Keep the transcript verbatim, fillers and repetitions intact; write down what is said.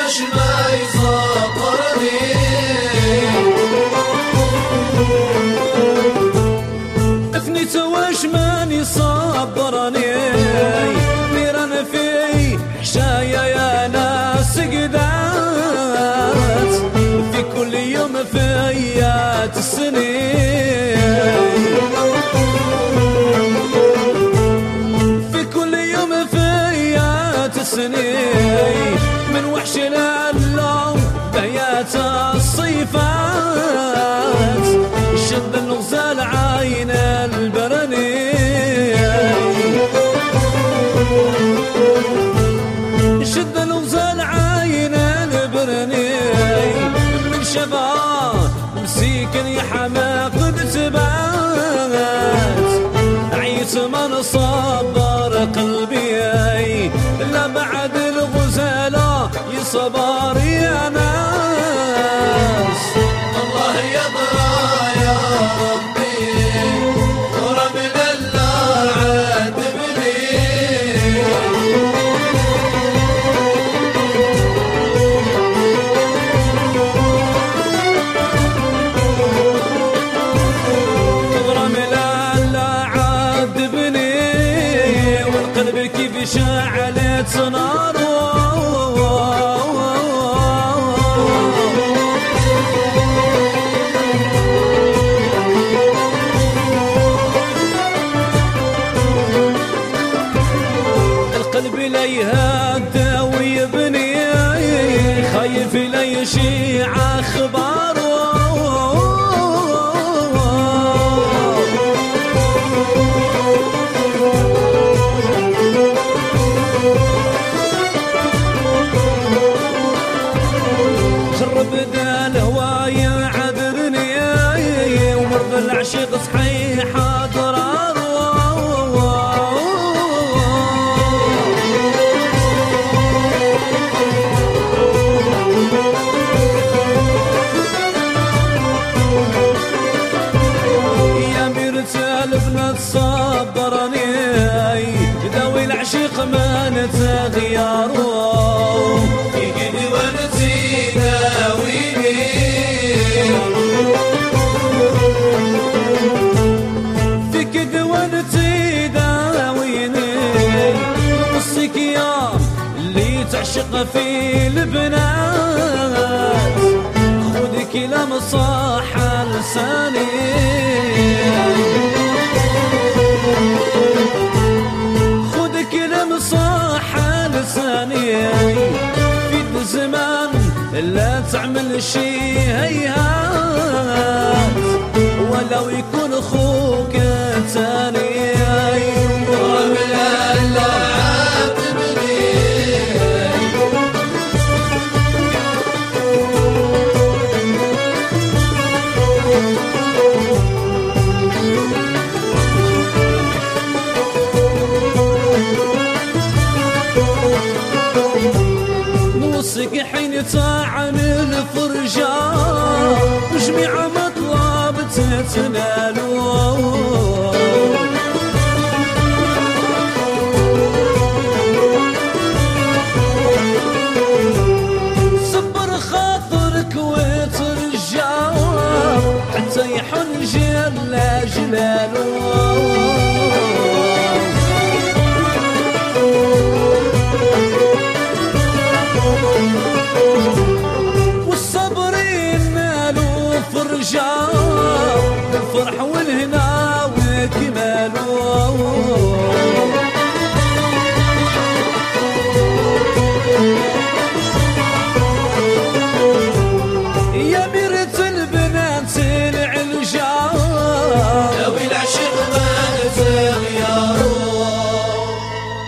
وش ما يصبرني افنيت وش ما يصبرني نيران في حشايا يا ناس قدات في كل يوم في ايات السنين في كل يوم في ايات السنين من وحش اللوم بيات الصيفات شد الغزال عين البرني شد الغزال عين البرني من شباب مسيكن يا حماق بتبات عيت من صبر قلبي لا بعد الغزالة يصبر يا ناس الله يضرى يا ربي وربنا الله عاتبني وربنا الله عاتبني والقلب كيف شعلت نار القلب لا يهدى ويبني خايف لا يشيع اخباره جرب ذا الهوى يعذرني ومرضى العشق صحيح اضراره يا مرتال ابنة صبرني داوي العشق ما نتغيره يجيني ونسي داويني فيك دوانتي داويني قصك يا اللي تعشق في البنات خذك لمصاح لساني خذك لمصاح لساني في الزمان لا تعمل شي هيهات ولو يكون اخوك تاني وربنا الله عاتبني نوصك حين طاعن الفرجان وجميع مطلب تتنالوا صبر خاطرك وترجع حتى يحن جل جلاله والصبرين نالوا فرجا الفرح والهنا